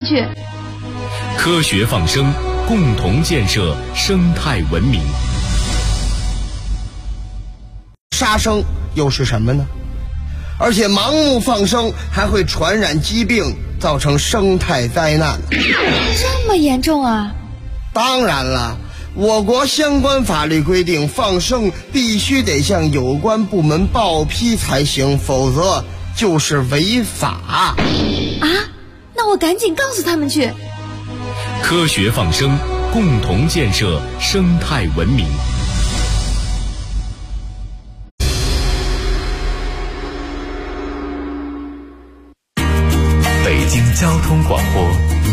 去。 科学放生，共同建设生态文明。 杀生又是什么呢？而且盲目放生还会传染疾病，造成生态灾难。 这么严重啊？ 当然了，我国相关法律规定，放生必须得向有关部门报批才行，否则就是违法。 啊？那我赶紧告诉他们去。 科学放生，共同建设生态文明。 北京交通广播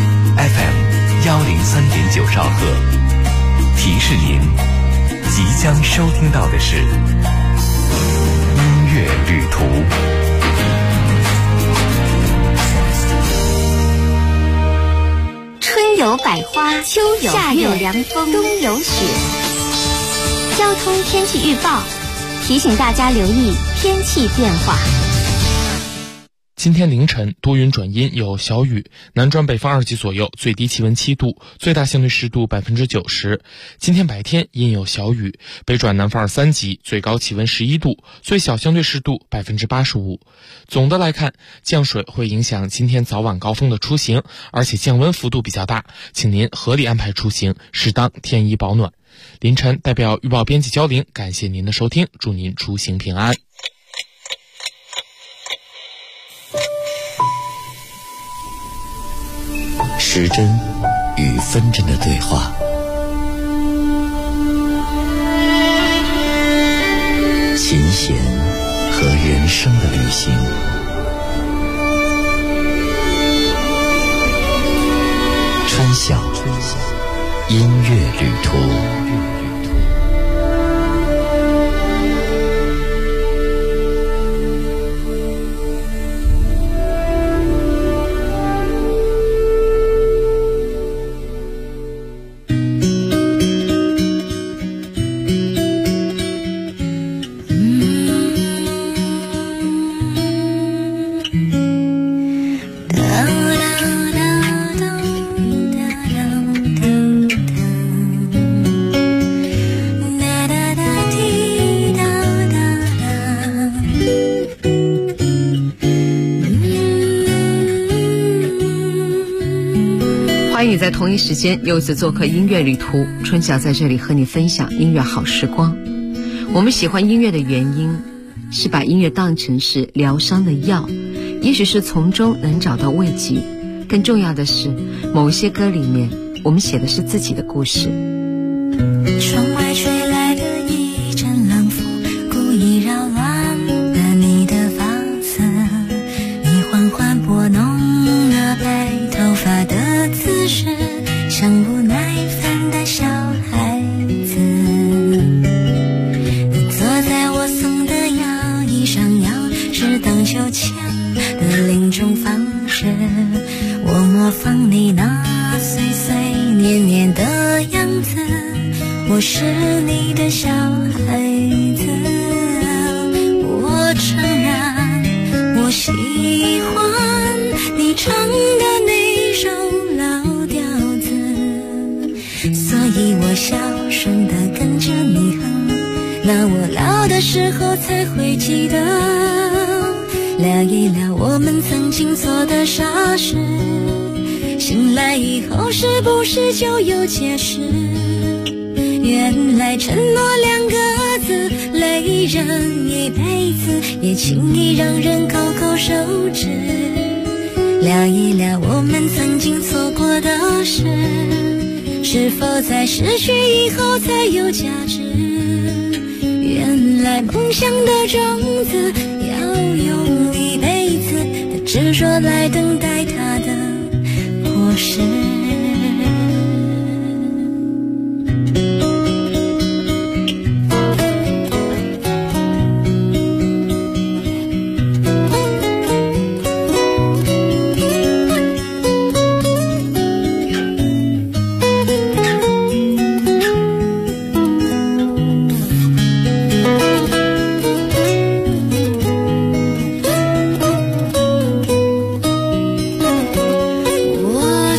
FM103.9兆赫，提示您即将收听到的是音乐旅途。 春有百花，秋有夏有凉风，冬有雪。交通天气预报提醒大家留意天气变化。 今天凌晨多云转阴，有小雨，南转北方2级左右，最低气温7度，最大相对湿度90%。今天白天阴有小雨，北转南方3级，最高气温11度，最小相对湿度85%。总的来看，降水会影响今天早晚高峰的出行，而且降温幅度比较大，请您合理安排出行，适当添衣保暖。凌晨代表预报编辑焦玲，感谢您的收听，祝您出行平安。 时针与分针的对话，琴弦和人生的旅行，穿晓音乐旅途。 欢迎在同一时间又一次做客音乐旅途，春晓在这里和你分享音乐好时光。我们喜欢音乐的原因是把音乐当成是疗伤的药，也许是从中能找到慰藉，更重要的是某一些歌里面我们写的是自己的故事。 窗外吹来的一阵冷风，故意扰乱了你的发色，你缓缓拨弄了白头发的姿势，像不耐烦的小孩子。你坐在我送的摇椅上，摇是荡秋千的另种方式，我模仿你那碎碎念念的样子，我是你的小孩子。我承认我喜欢你唱的那首老调子，所以我小声地跟着你哼，那我老的时候才会记得，聊一聊我们曾经做的傻事，醒来以后是不是就有解释？原来承诺2个字累人一辈子，也轻易让人口口手指。聊一聊我们曾经做过的事，是否在失去以后才有价值？原来梦想的种子要用一辈子的执着来等待它的果实。我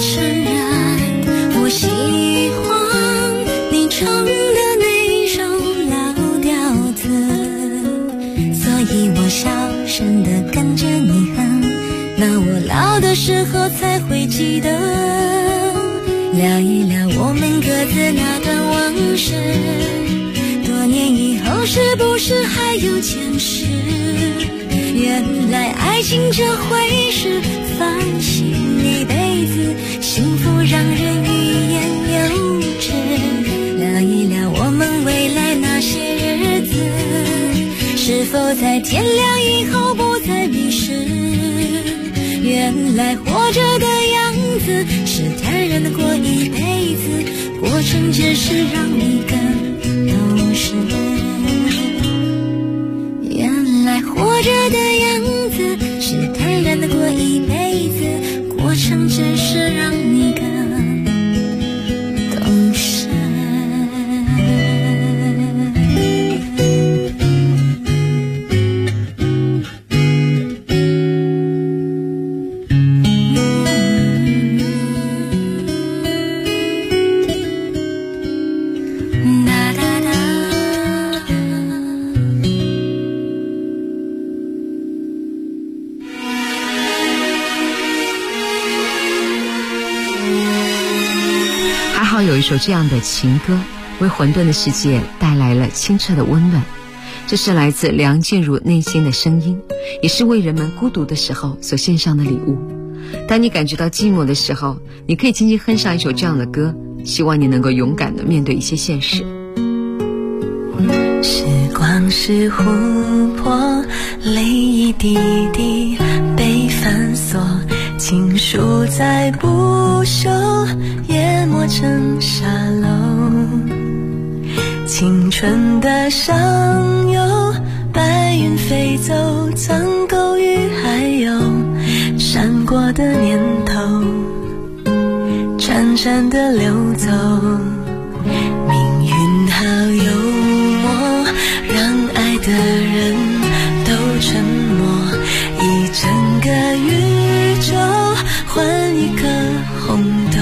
会记得，聊一聊我们各自那段往事，多年以后是不是还有前世？原来爱情这回事，放心一辈子，幸福让人欲言又止。聊一聊我们未来那些日子，是否在天亮以后不再迷失？原来活着的样子是坦然的过一辈子，过程只是让你更懂事。原来活着的样子是坦然的过一辈子，过程只是让你更懂事。 有一首这样的情歌，为混沌的世界带来了清澈的温暖。这是来自梁静茹内心的声音，也是为人们孤独的时候所献上的礼物。当你感觉到寂寞的时候，你可以轻轻哼上一首这样的歌，希望你能够勇敢地面对一些现实。 时光是湖泊，泪一滴滴被反锁，情书在不朽，淹没成沙漏。青春的上游，白云飞走，苍狗与海鸥，闪过的年头，潺潺的流走。命运好幽默，让爱的人都沉默，一整个宇宙换一颗红豆。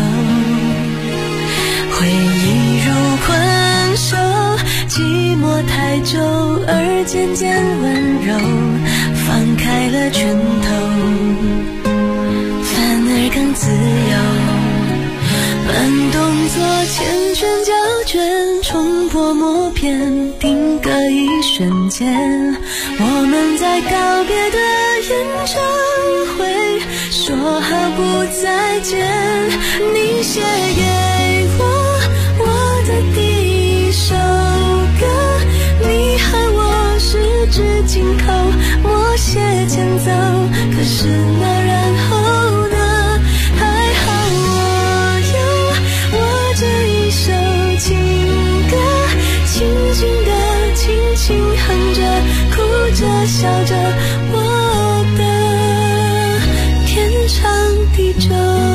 回忆如困兽，寂寞太久而渐渐温柔，放开了拳头，反而更自由。慢动作缱绻胶卷，冲破默片，定格一瞬间。我们在告别的演唱会说好不再见，你写给我的第一首歌，你和我十指紧扣，默写前奏。可是那然后呢？还好我这一首情歌，轻轻地轻轻哼着，哭着笑着，我的天长地久。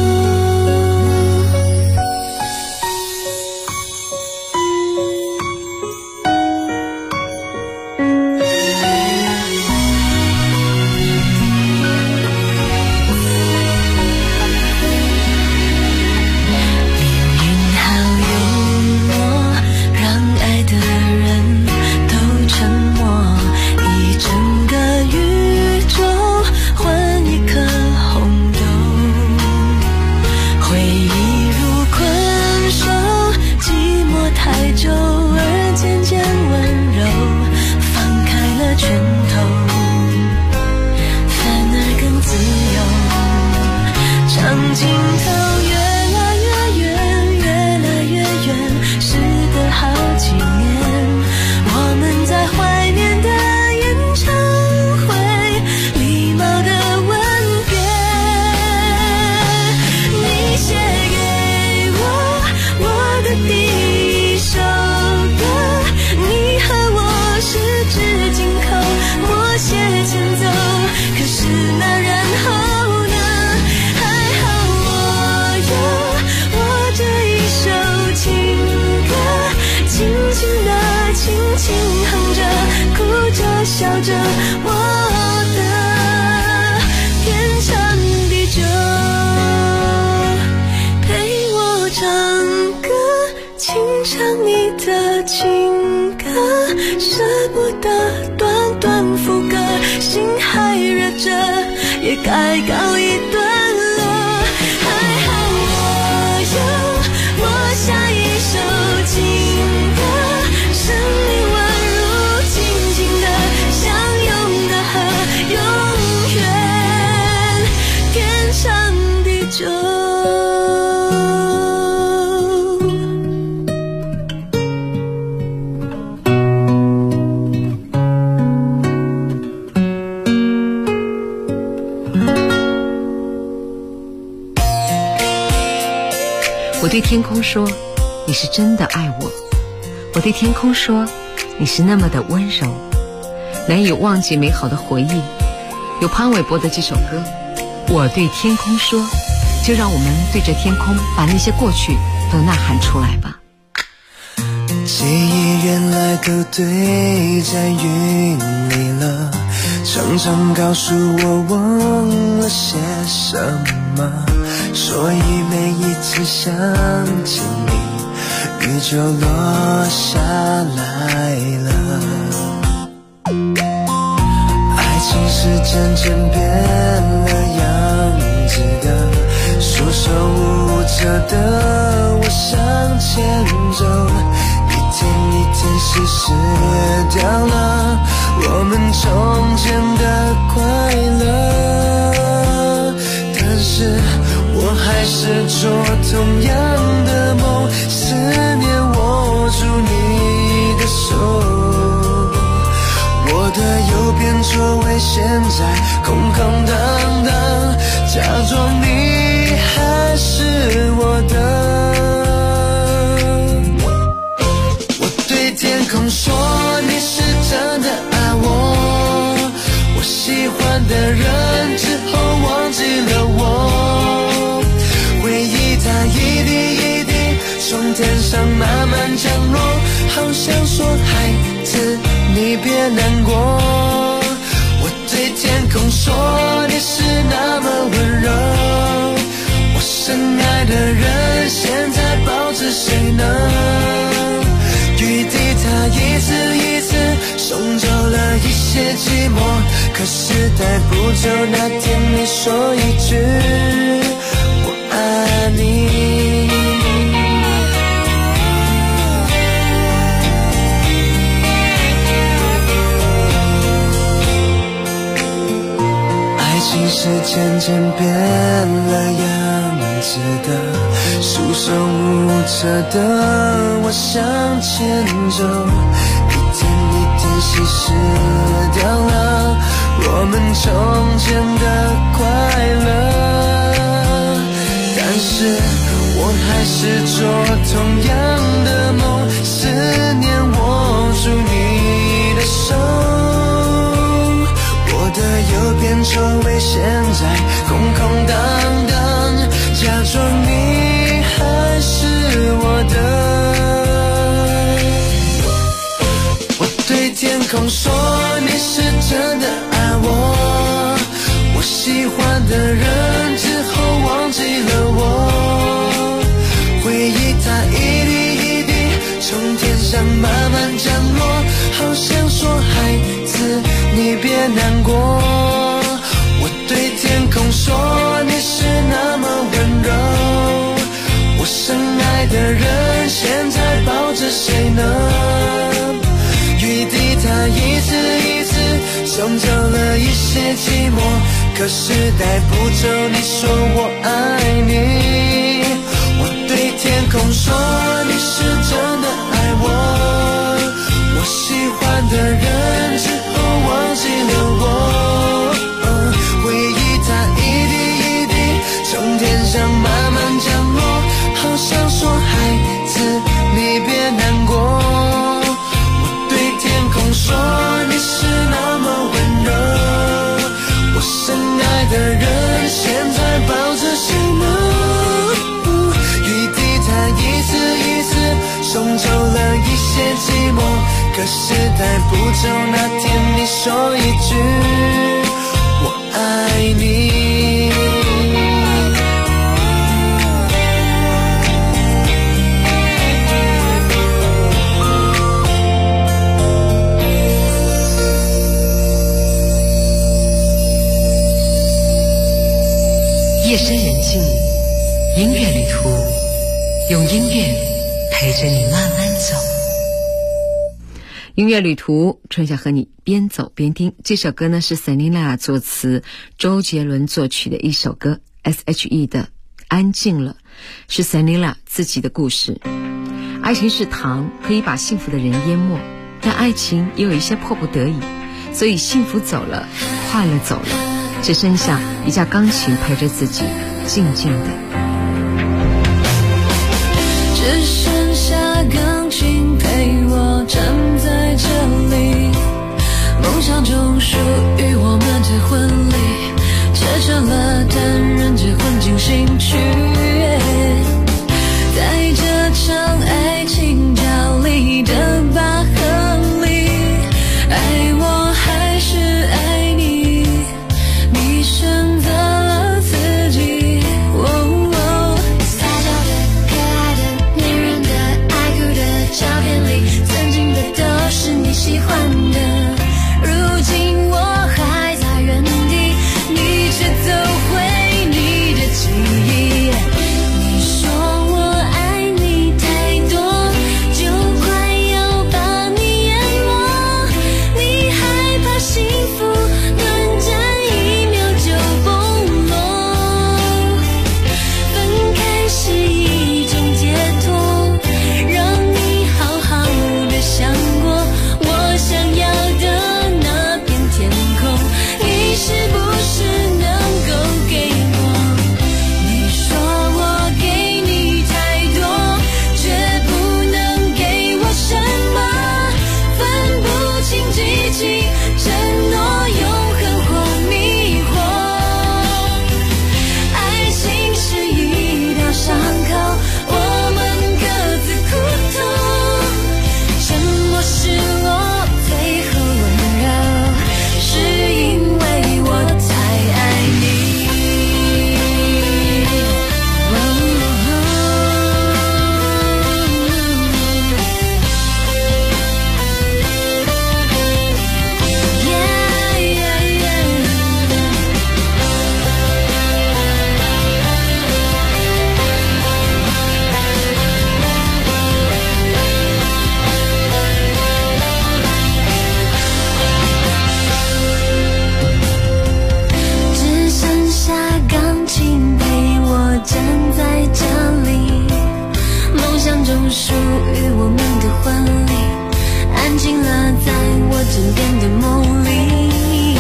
笑着，我的天长地久，陪我唱歌，清唱你的情歌，舍不得短短副歌，心还热着，也该告一段落。 我对天空说，你是真的爱我。我对天空说，你是那么的温柔，难以忘记美好的回忆。有潘玮柏的这首歌，我对天空说，就让我们对着天空，把那些过去都呐喊出来吧。 记忆原来都堆在云里了，常常告诉我忘了些什么，所以每一次想起你，雨就落下来了。爱情是渐渐变了样子的，束手无策的我向前走，一天一天稀释掉了我们从前的快乐，但是我还是做同样的梦，思念握住你的手，我的右边座位现在空空荡荡，假装你还是我的。天空说你是真的爱我，我喜欢的人之后忘记了我，回忆它一滴一滴从天上慢慢降落，好想说孩子你别难过。我对天空说你是那么温柔，我深爱的人现在抱着谁呢？雨滴它一次一次送走了一些寂寞，可是带不走那天你说一句我爱你。爱情是渐渐变了样子的，束手无策的我向前走，一天一天稀释掉了我们从前的快乐，但是我还是做同样的梦，思念握住你的手，我的右边座位现在空空荡荡，假装你还是我的。我对天空说你是真的爱我，我喜欢的人之后忘记了我，回忆它一滴一滴从天上慢慢降落，好想说孩子你别难过。我对天空说你是那么温柔，我深爱的人现在抱着谁呢？雨滴它一次一次送走了一些寂寞，可是带不走你说我爱你。我对天空说你是真的爱我，我喜欢的人之后忘记了我，回忆它一滴一滴从天上慢慢降落，好想说孩子你别难过。我对天空说你是那么温柔，我深爱的人现在抱着谁呢？雨滴它一次一次送走了一些寂寞，可是带不走那天你说一句我爱你。 夜深人静，音乐旅途，用音乐陪着你慢慢走。音乐旅途，春夏和你边走边听。这首歌呢是 Selina 作词，周杰伦作曲的一首歌 SHE 的《安静了》，是 Selina 自己的故事。爱情是糖，可以把幸福的人淹没，但爱情也有一些迫不得已，所以幸福走了，快乐走了，只剩下一架钢琴陪着自己静静的。 剩下钢琴陪我站在这里，梦想中属于我们的婚礼，写成了单人结婚进行曲，在这场爱情角力的疤痕里，爱我还是爱你，你选择了自己。撒娇的、可爱的、黏人的、爱哭的照片里，曾经的都是你喜欢的，如今我还在原地，你却走回你的记忆。你说我爱你太多，就快要把你淹没，你害怕幸福短暂一秒就崩落，分开是一种解脱，让你好好的想过我想要的那片天空，你是不是能够给我？你说我给你太多，却不能给我什么，分不清激情、承诺、永恒或迷惑。爱情是一道伤口，我们各自苦痛，沉默是我最后温柔，是因为我太爱你。只剩下钢琴陪我站在这里，梦想中属于我们的婚礼，安静了在我枕边的梦里。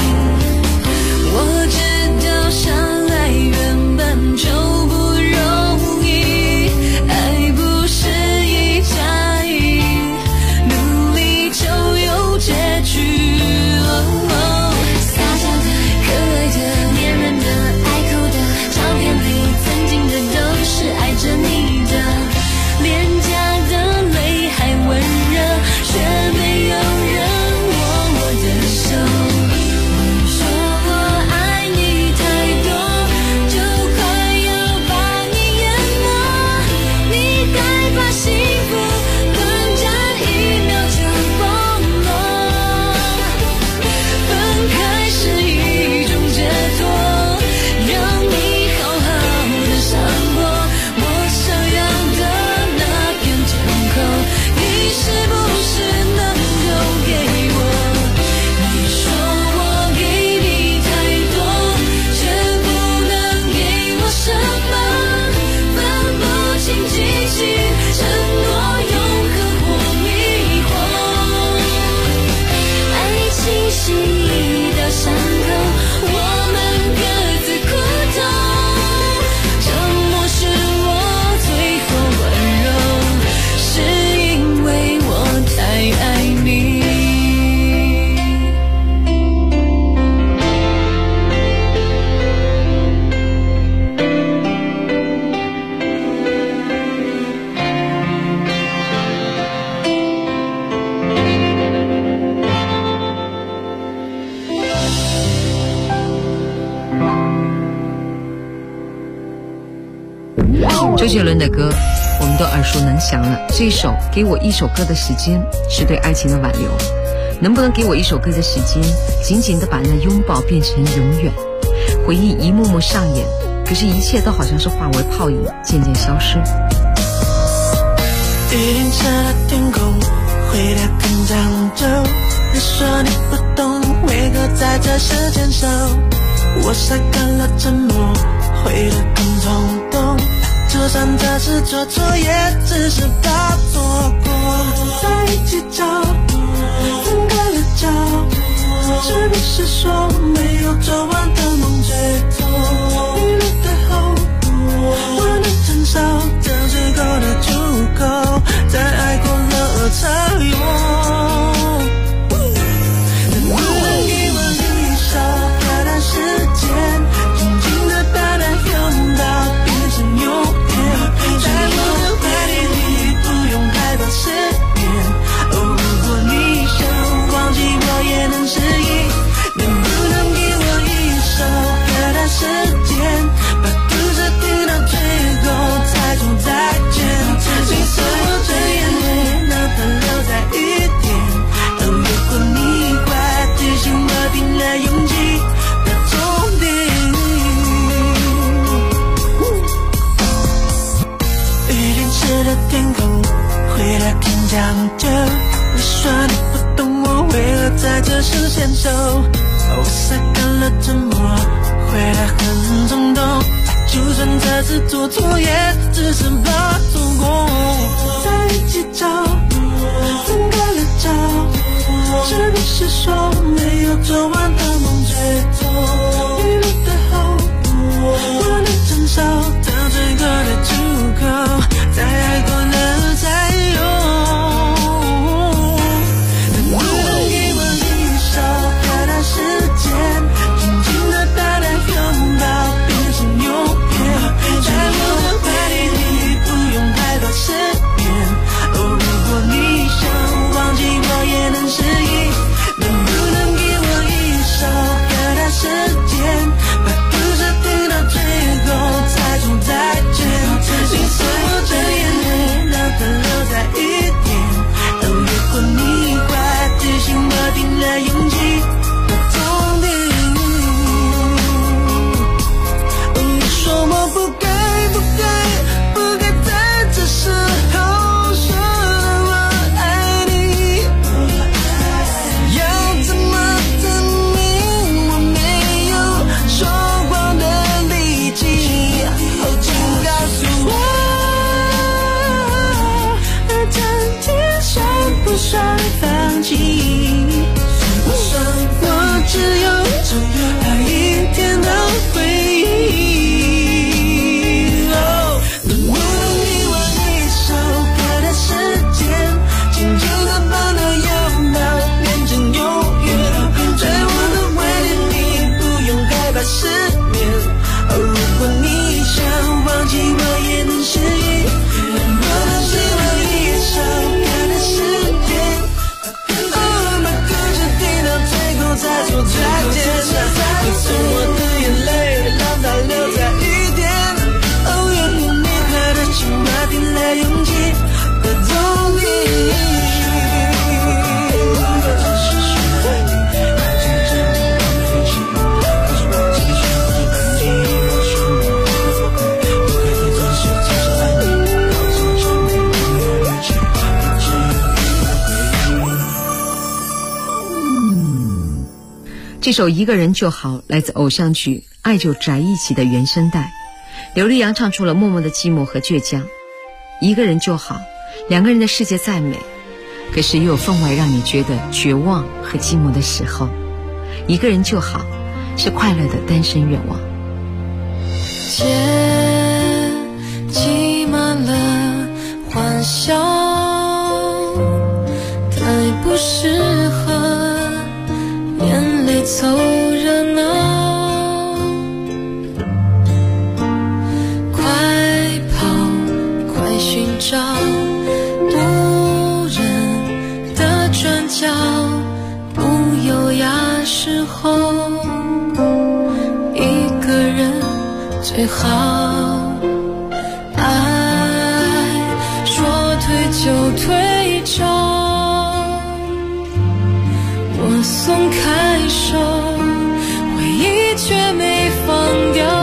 我知道相爱原本就不容易，爱不是一加一，努力就有结局。撒娇的、可爱的、黏人的、爱哭的，照片里曾经的都是爱着你的，脸颊的泪还温热，却没有人握我的手。你说我爱你太多，就快要把你淹没，你害怕幸福短暂一秒就崩落，分开是一种解脱，让你好好的想过我想要的那片天空，你是不是能够给我？你说我给你太多，却不能给我什么，分不清激情、承诺、永恒或迷惑。爱情是一道伤口，我们各自苦痛，沉默是我最后温柔，是因为我太爱你。 周杰伦的歌我们都耳熟能详了，这一首《给我一首歌的时间》是对爱情的挽留，能不能给我一首歌的时间，紧紧地把那拥抱变成永远？回忆一幕幕上演，可是一切都好像是化为泡影，渐渐消失。 雨淋湿了天空，会得更长久。你说你不懂为何在这时间守，我晒干了沉默，会得更冲动。就算这次做错，也只是怕错过。在一起找，分开了找，是不是说没有做完的梦最痛？一路的后，我能承受这时候的出口。 市的天空，回来看讲究。你说你不懂我为何在这时牵手，我晒干了沉默，回来很冲动。就算这次做错，也只是怕错过。在一起找，分开了找，是不是说没有做完的梦最多？预录的后，我能承受到最后的出口，在爱过了才有。能不能给我一首歌的时间，静静的把它拥抱，变成永远。在我的怀里，你不用太多思念。哦，如果你想忘记我，也能适应。能不能给我一首歌的时间，把故事听到最后才说再见。你是我的眼泪，让它留在雨点。哦，如果你快提醒我定了勇气的终点。你说我不该在这时候说我爱你，要怎么证明我没有说谎的力气？哦，请告诉我，这天算不算放弃？我只有那一天的回忆。哦，能不能给我一首歌的时间，静静的把它拥抱，变成永远。在我的怀里，你不用害怕失眠。哦，如果你想忘记我，也能适应。能不能给我一首歌的时间，哦，把故事听到最后才说再见。你送我的眼泪，让它留在雨点。哦，愿你快乐，请我定了勇气的终点。 这首《一个人就好》来自偶像剧《爱就宅一起》的原声带，刘力扬唱出了默默的寂寞和倔强。一个人就好，两个人的世界再美，可是也有分外让你觉得绝望和寂寞的时候。一个人就好，是快乐的单身愿望。 街挤满了欢笑，太不适合眼泪凑热闹，快跑，快寻找无人的转角，不优雅时候，一个人最好。爱说退就退招，我松开手，回忆却没放掉。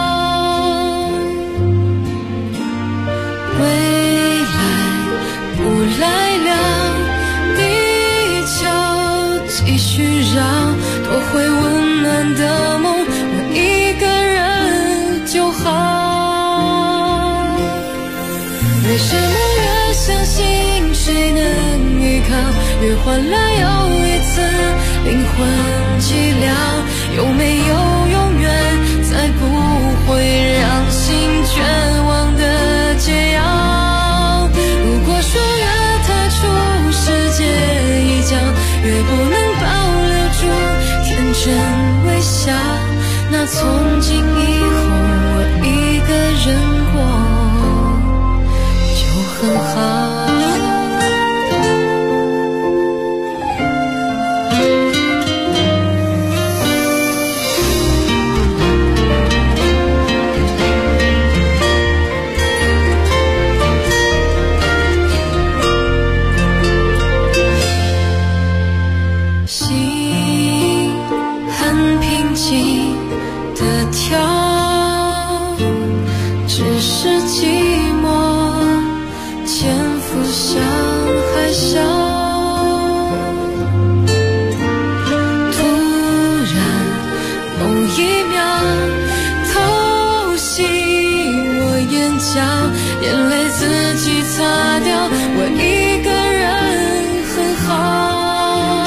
未来不来了，地球继续绕，夺回温暖的梦，我一个人就好。为什么越相信谁能依靠，越换来又一次灵魂寂寥？有没有永远才不会让心绝望的解药？如果说越踏出世界一角，越不能保留住天真微笑，那从今以后我一个人过很好。心很平静的跳，只眼泪自己擦掉，我一个人很好。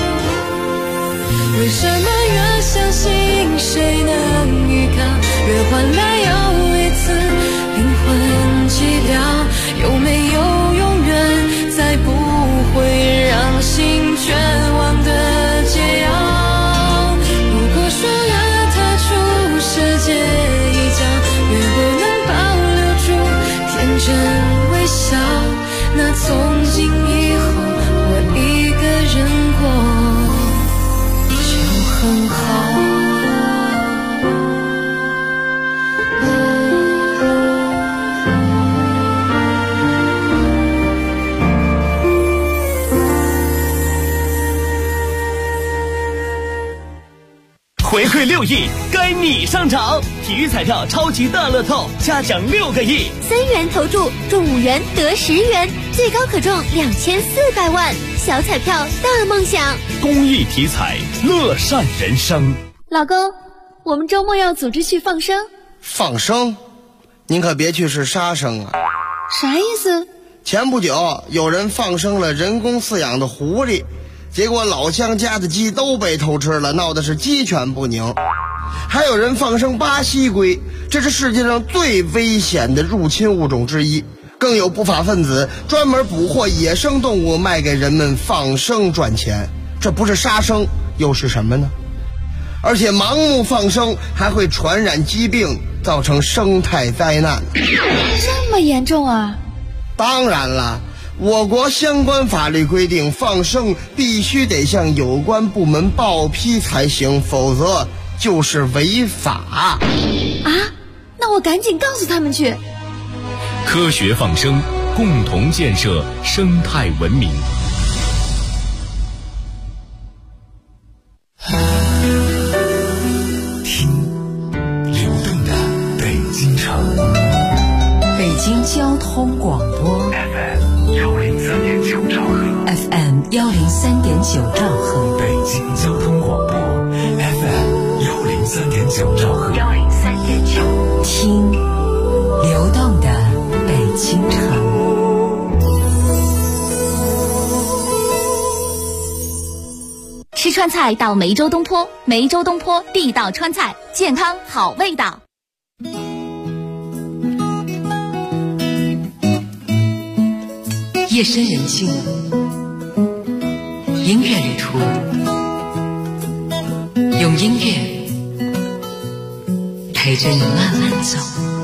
为什么越相信谁能依靠，越换来又一次灵魂寂寥？有没有永远再不会让心绝望的解药？如果说越踏出世界一角，越不能保留住天真微笑，那从今以后我一个人过就很好。 回馈6亿，该你上场！体育彩票超级大乐透，嘉奖6个亿 ，3元投注中5元得10元，最高可中2400万，小彩票大梦想。 公益体彩，乐善人生。 老公，我们周末要组织去放生。 放生？您可别去是杀生啊！ 啥意思？ 前不久有人放生了人工饲养的狐狸，结果老乡家的鸡都被偷吃了，闹的是鸡犬不宁。还有人放生巴西龟，这是世界上最危险的入侵物种之一。更有不法分子专门捕获野生动物卖给人们放生赚钱，这不是杀生又是什么呢？而且盲目放生还会传染疾病，造成生态灾难。 这么严重啊？ 当然了，我国相关法律规定，放生必须得向有关部门报批才行，否则就是违法。 啊？那我赶紧告诉他们去。 科学放生，共同建设生态文明。 听流动的北京城， 北京交通广播 FM103.9兆赫 FM103.9兆赫， 北京交通广播 FM103.9兆赫 103.9，听流动的北京城。 吃川菜到梅州东坡，梅州东坡地道川菜，健康好味道。 夜深人静，音乐旅途，用音乐陪着你慢慢走。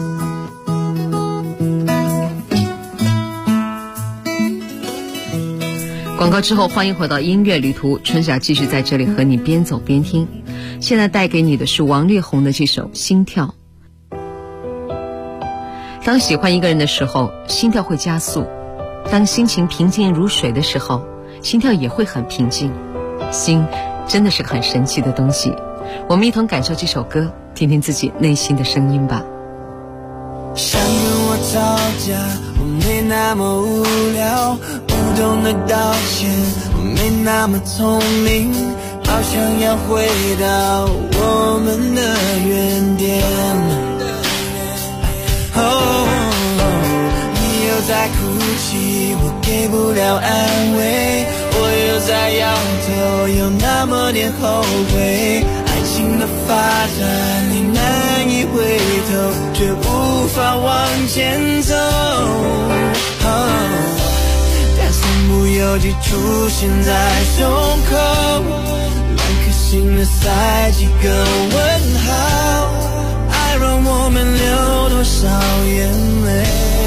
广告之后，欢迎回到音乐旅途，春霞继续在这里和你边走边听。现在带给你的是王力宏的这首《心跳》。当喜欢一个人的时候，心跳会加速；当心情平静如水的时候，心跳也会很平静。心真的是很神奇的东西，我们一同感受这首歌，听听自己内心的声音吧。 想跟我吵架，我没那么无聊，不懂得道歉，我没那么聪明，好想要回到我们的原点。你又在哭泣，我给不了安慰，我又在摇头，有那么点后悔。爱情的发展，你难以回头，却无法往前走。但身不由己出现在胸口，两颗心的塞几个问号，爱让我们流多少眼泪。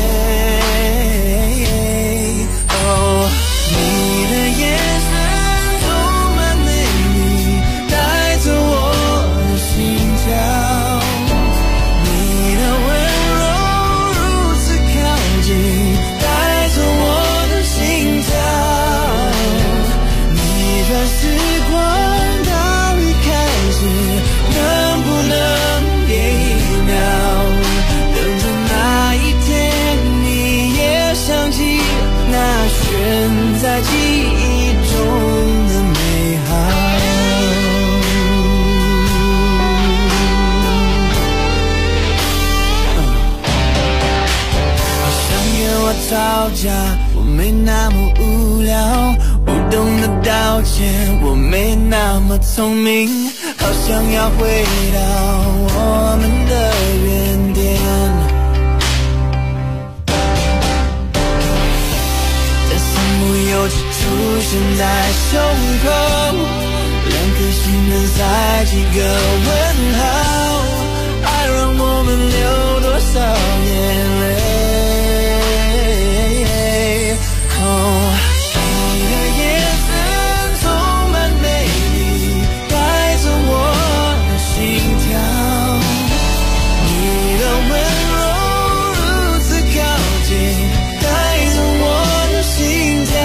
你的眼神充满美丽，带走我的心跳，你的温柔如此靠近，带走我的心跳。逆转时光到一开始，能不能别一秒，等着那一天你也想起那悬在记忆中的美好。 吵架，我没那么无聊，不懂得道歉，我没那么聪明，好想要回到我们的原点。但三不由己出现在胸口，两颗心能塞几个问号，爱让我们流多少眼泪。你的眼神充满美丽，带着我的心跳，你的温柔如此靠近，带着我的心跳，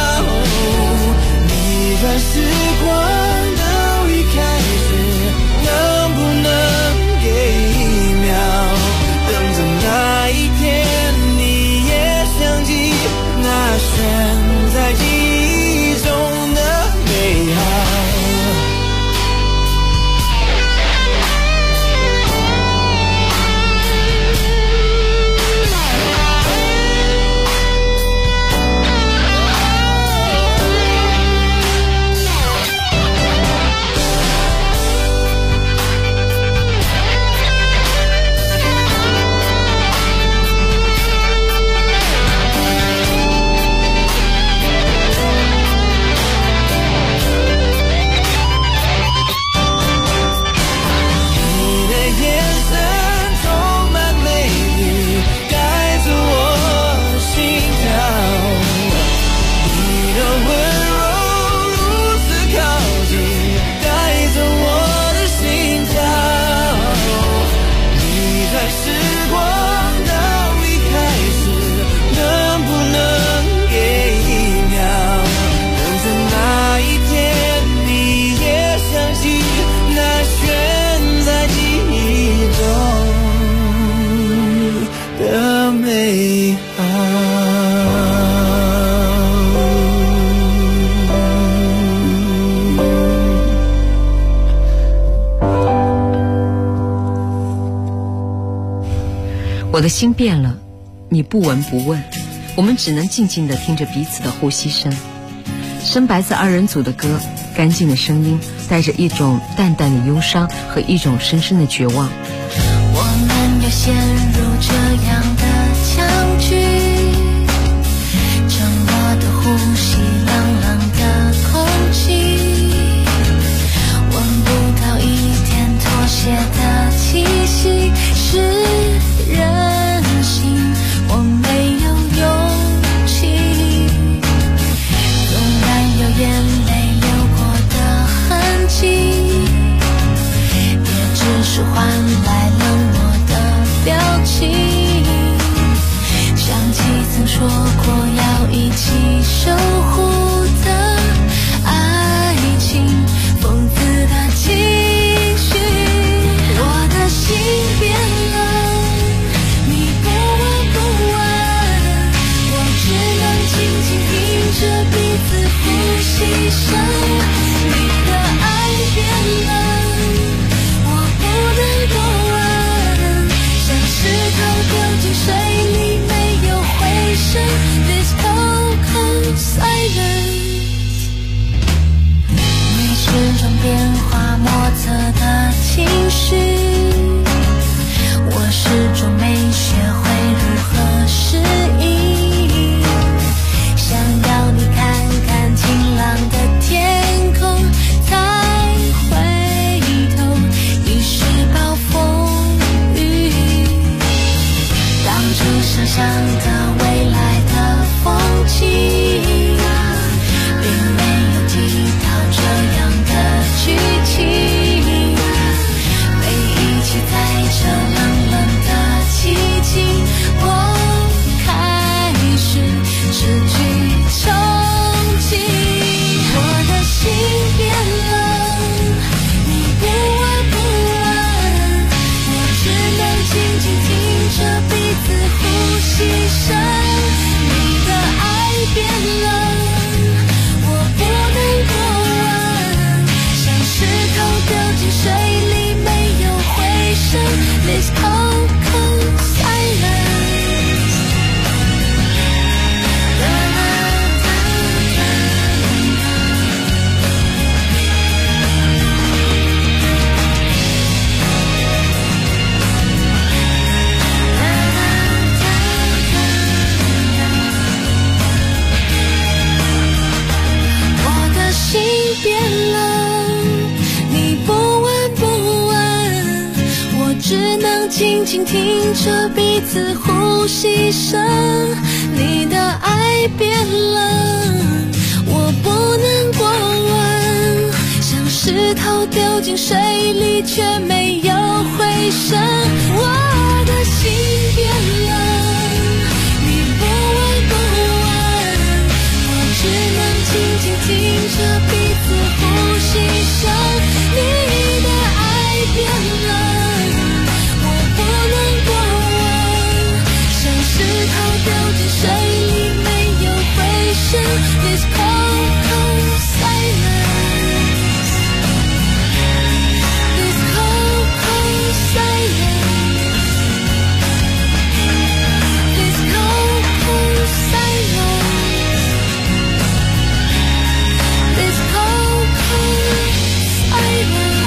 逆转时光的一开始，能不能给一秒，等着那一天你也想起那悬在记忆中的美好。 我的心变了，你不闻不问，我们只能静静地听着彼此的呼吸声。深白色二人组的歌，干净的声音，带着一种淡淡的忧伤和一种深深的绝望。 我们又陷入这样的僵局，沉默的呼吸，冷冷的空气，闻不到一点妥协的气息，是任性，我没有勇气，纵然有眼泪流过的痕迹，也只是换来冷漠的表情。想起曾说过要一起守护的爱情，讽刺的情绪，我的心变了，静静听着彼此呼吸声，你的爱变了，我不能够问，像石头丢进水里没有回声 This cold cold silence 静静听着彼此呼吸声，你的爱变了，我不能过问，像石头丢进水里却没有回声，我的心变了，你不问不问，我只能静静听着彼此呼吸声，你的爱变了，丢进水里没有回声 This cold cold silence This cold cold silence This cold cold silence This cold cold silence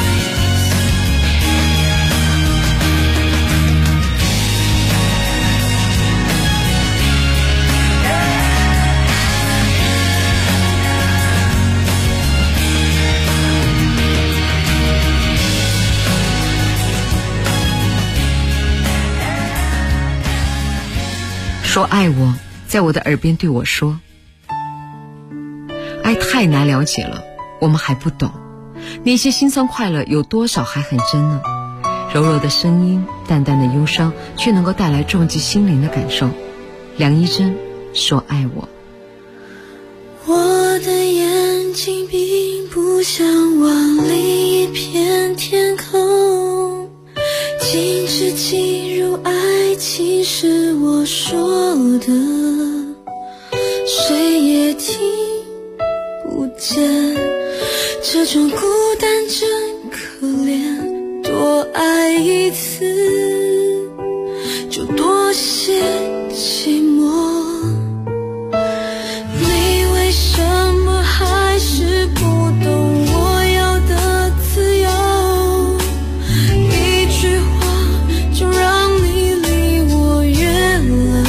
说爱我，在我的耳边对我说，爱太难了解了，我们还不懂，那些辛酸快乐有多少还很真呢？柔柔的声音，淡淡的忧伤，却能够带来撞击心灵的感受。梁一真说爱我。 我的眼睛并不想往另一片天空，禁止进入爱情是我说的，谁也听不见，这种孤单真可怜，多爱一次就多些寂寞，你为什么还是不懂我要的自由，一句话就让你离我远了，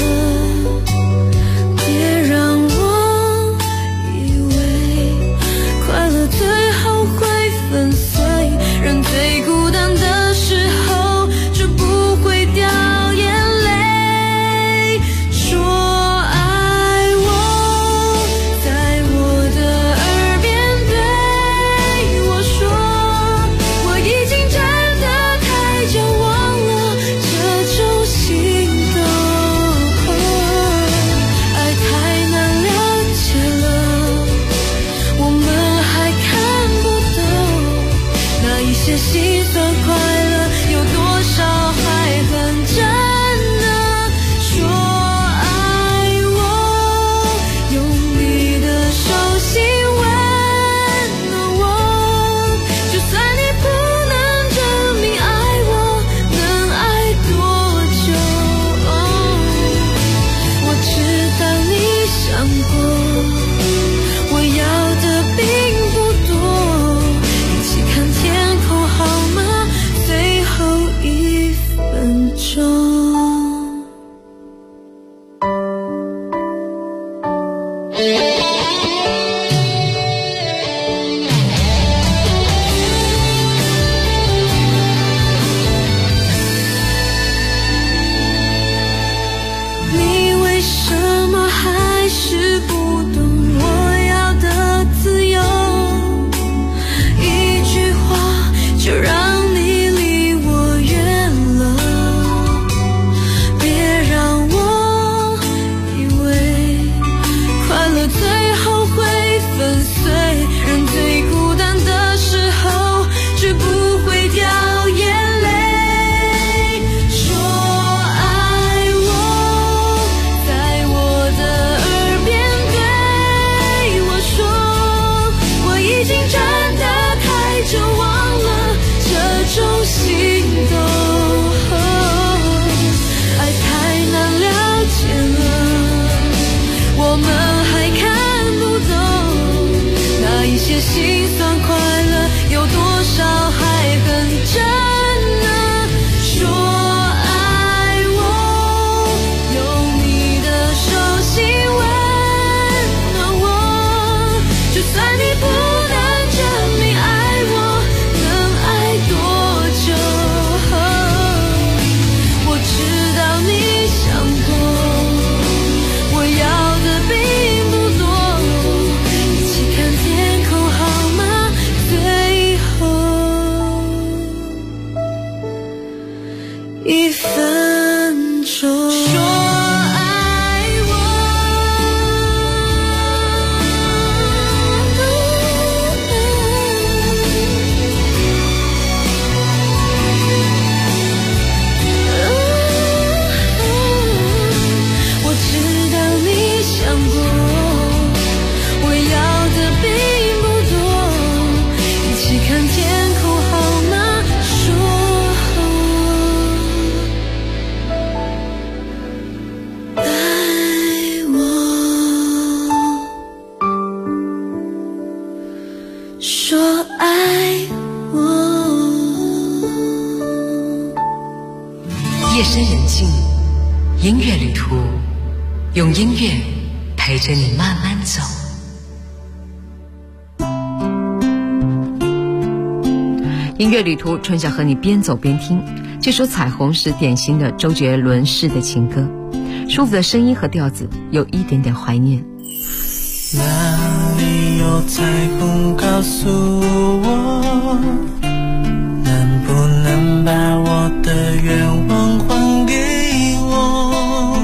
别让我以为快乐最后会粉碎，人最孤单的时候就不会掉眼泪，说爱我，在我的耳边对我说，我已经真的太久忘了这种心动，爱太难了解了，我们还看不懂那一些心酸快乐有多少还很真呢，说爱我，用你的手心温暖我，就算你不能证明爱我能爱多久，我知道你想过，我要的并不多，一起看天空好吗？最后1分钟。你为什么还是不懂我要的自由，一句话就让你离我远了，别让我以为快乐最境，音乐旅途，用音乐陪着你慢慢走。音乐旅途，春晓和你边走边听。这首《彩虹》是典型的周杰伦式的情歌，舒服的声音和调子，有一点点怀念。 哪里有彩虹告诉我，能不能把我的愿望还给我？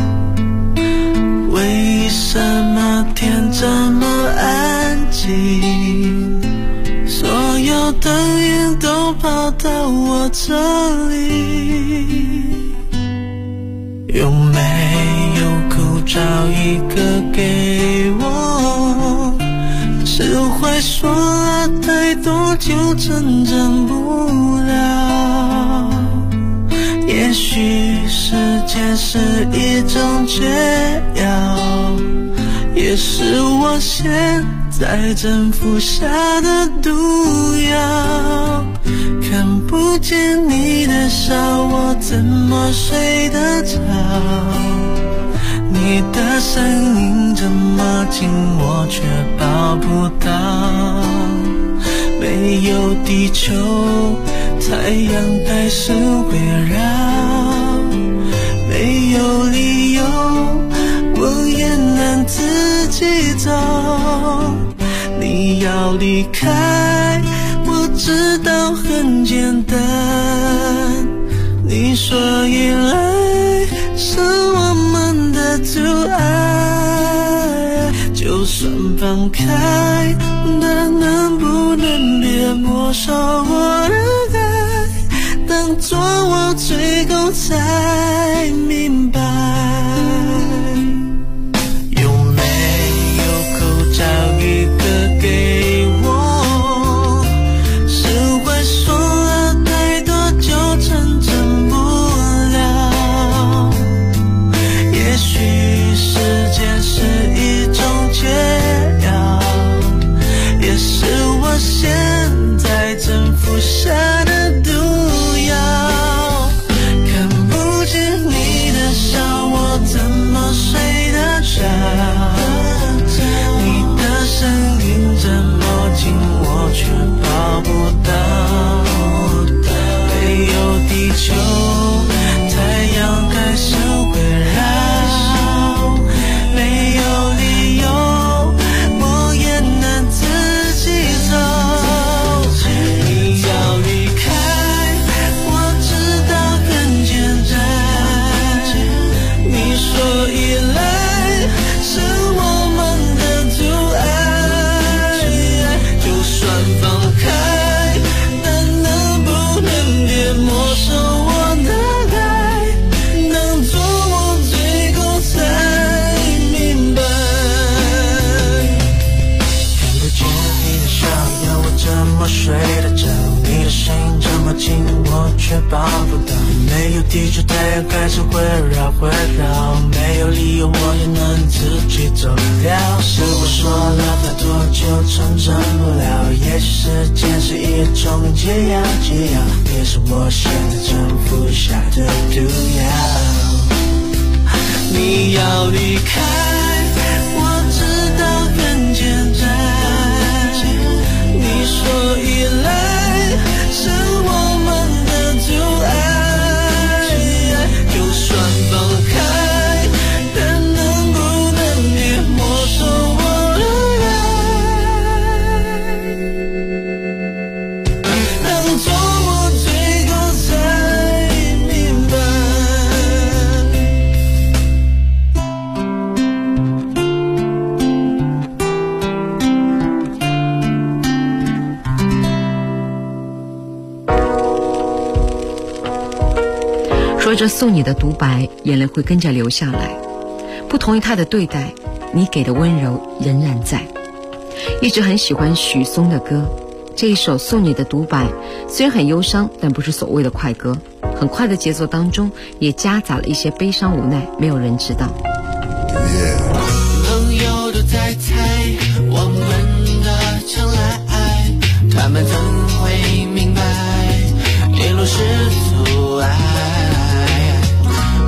为什么天这么安静，所有灯眼都跑到我这里？有没有口罩一个给我？释怀说了太多就成长不了。也许时间是一种解药，也是我现在正服下的毒药。看不见你的笑，我怎么睡得着？你的声音这么近，我却抱不到。没有地球，太阳开始围绕。没有理由，我也能自己走。你要离开，我知道很简单。你说依赖是我们的阻碍，就算放开，但能不能别没收我的爱？当作我最后才明白。有没有口罩一个给我？释怀说了太多就成真不了。也许时间是一种解药，也是我现在正服下的毒药。看不见你的笑，我怎么睡得着？你的声音这么近，我却抱不到。没有地球，太阳开始围绕。没有理由，我也能自己走。你要离开，我知道很简单。你说依赖是我们的阻碍，就算放开，但能不能别没收我的爱？当作我最后才明白。看不见你的笑，要我怎么睡得着？你的声音这么近，我却抱不到。没有地球，太阳开始围绕。没有理由，我也能自己走掉。是我说了太多就成真不了。也许时间是一种解药，也是我现在正服下的毒药。你要离开，我知道很简单。你说依赖是我们的阻碍，就算放开，但能不能别没收我的爱？当作我最后才明白。 说着送你的独白，眼泪会跟着流下来。不同于他的对待，你给的温柔仍然在。一直很喜欢许嵩的歌，这一首《送你的独白》虽然很忧伤，但不是所谓的快歌。很快的节奏当中，也夹杂了一些悲伤无奈，没有人知道。 朋友都在猜我们的将来，他们怎会明白一路是阻碍？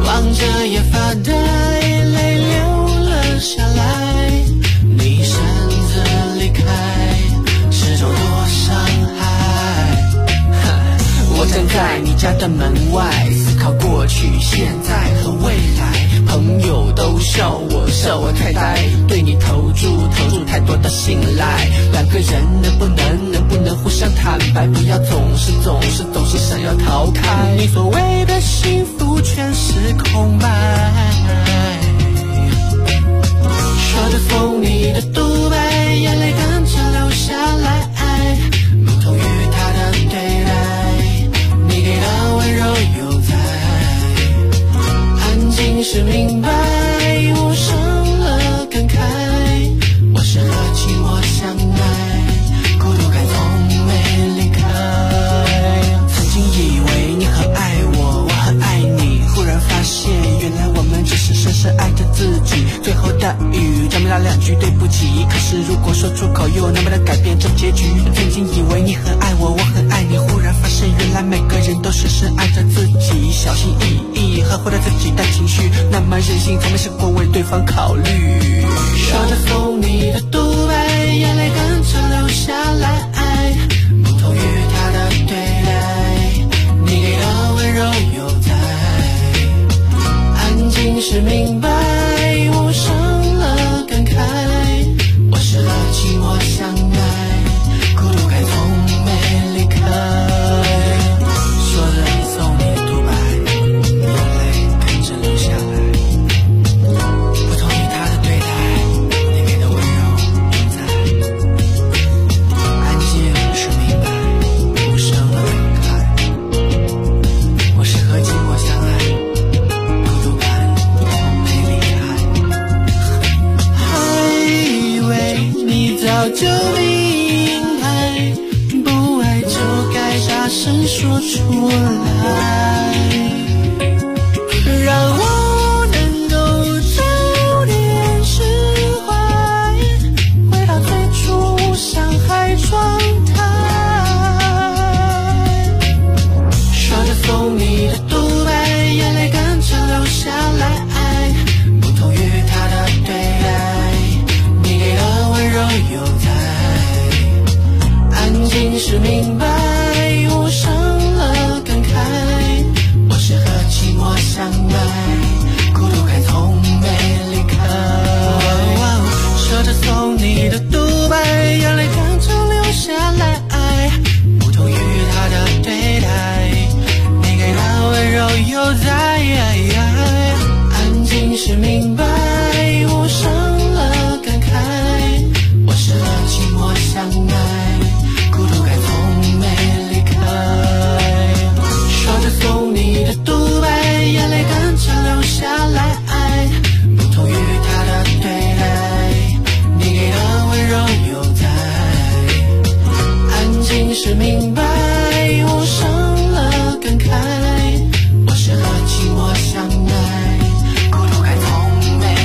的门外，思考过去、现在和未来。朋友都笑我太呆，对你投注太多的信赖。两个人能不能互相坦白，不要总是想要逃开。你所谓的幸福全是空白，说着送你的独白，眼泪跟着流下来，不同于他的对待，你给的温柔有在，安静是明白，无声了感慨，我是和寂寞相爱，孤独感从没离开。曾经以为你很爱我，我很爱你，忽然发现原来我们只是深深爱着自己。最后的雨证明了两句对不起，可是如果说出口又能不能改变这结局？曾经以为你很爱我，我很爱你，忽然发现原来每个人都深深爱着自己，小心翼翼呵护着自己的情绪，那么任性从没试过为对方考虑。说着送你的独白，眼泪跟着流下来，不同于他的对待，你给的温柔有在，安静是明白，无声了感慨，我是和寂寞相爱，孤独感从没离开。说着送你的独白，眼泪跟着流下来，不同于他的对待，你给的温柔有在，安静是明白，无声了感慨，我是和寂寞相爱，孤独感从没离开。还以为你早就明白，不爱就该大声说出来，让我能够早点释怀，回到最初相爱状态。说着送你的独白，眼泪跟着流下来，不同于他的对待，你给的温柔有在，安静是明白，无声了感慨，我是和寂寞相爱，孤独感从没离开。说着送你的独白，眼泪跟着流下来，不同于他的对待，你给的温柔有在，安静是明白，无声了感慨，我是和寂寞相爱，孤独感从没离开。说着送你的独白，眼泪跟着流下来，不同于他的对待，你给的温柔有在，安静是明白，无声了感慨，我是和寂寞相爱，孤独感从没。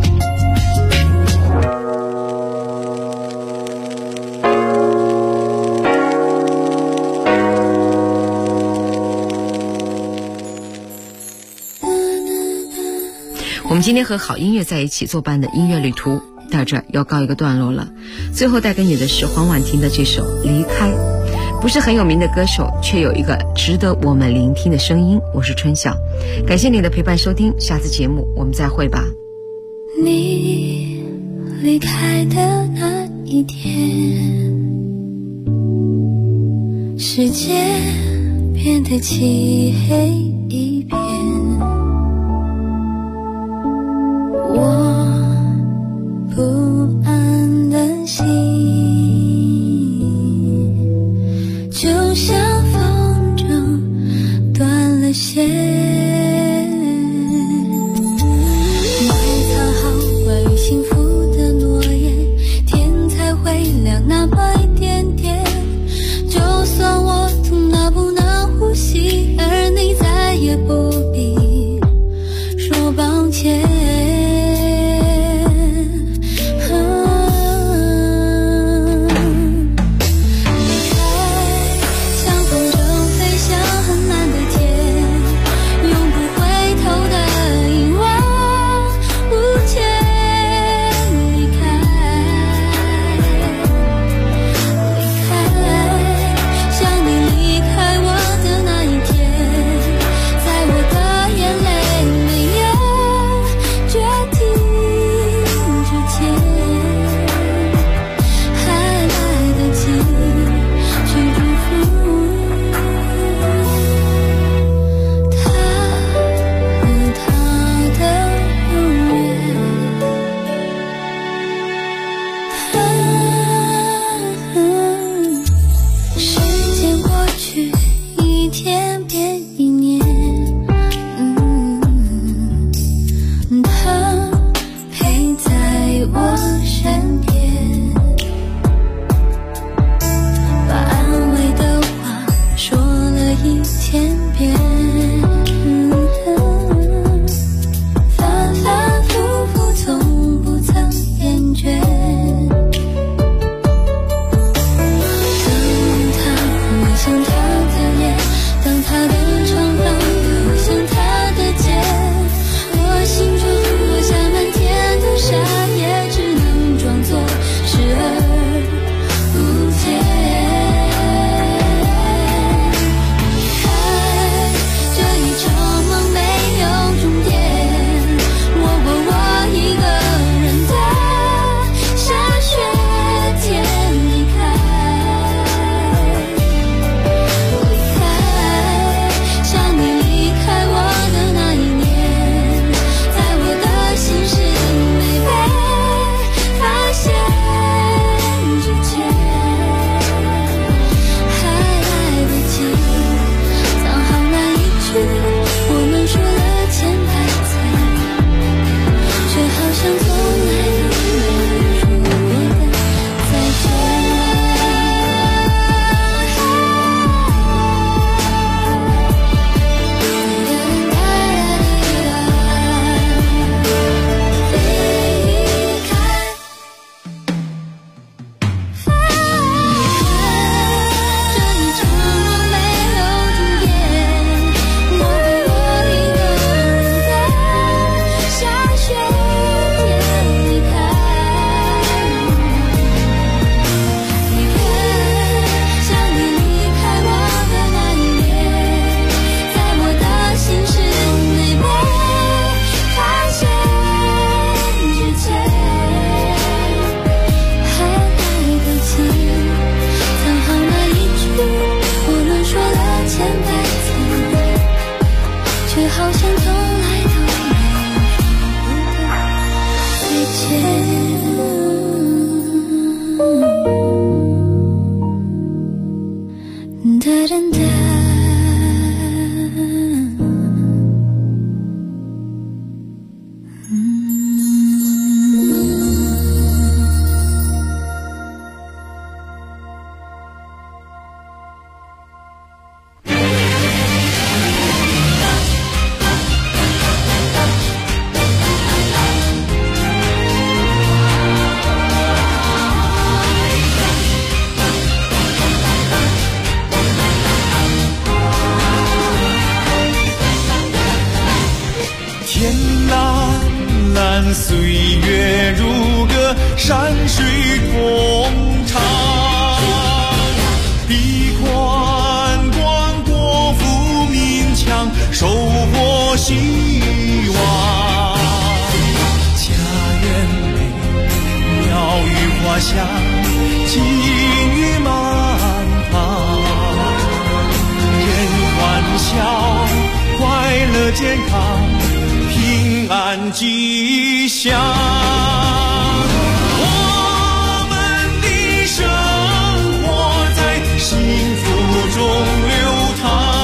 我们今天和好音乐在一起作伴的音乐旅途到这儿要告一个段落了。最后带给你的是黄婉婷的这首《离开》，不是很有名的歌手，却有一个值得我们聆听的声音。我是春晓，感谢你的陪伴收听，下次节目我们再会吧。 你离开的那一天，世界变得漆黑一片，我不安的心就像风筝断了线，埋藏好为幸福的诺言，天才会亮那么一点点，就算我痛到不能呼吸，而你在岁月如歌，山水同唱。笔宽广，国富民强，收获希望。家园美，鸟语花香，金玉满堂。人欢笑，快乐健康，平安吉祥。我们的生活在幸福中流淌。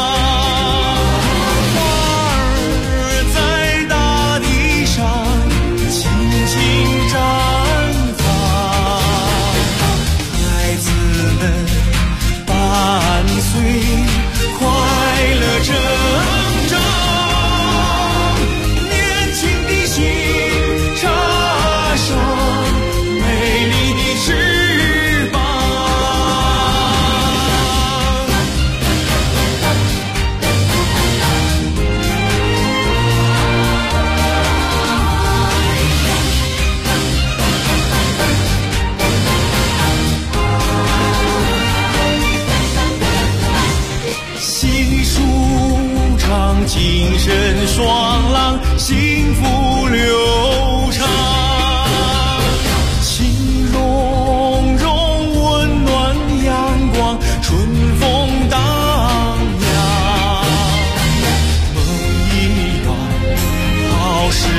精神爽朗，幸福流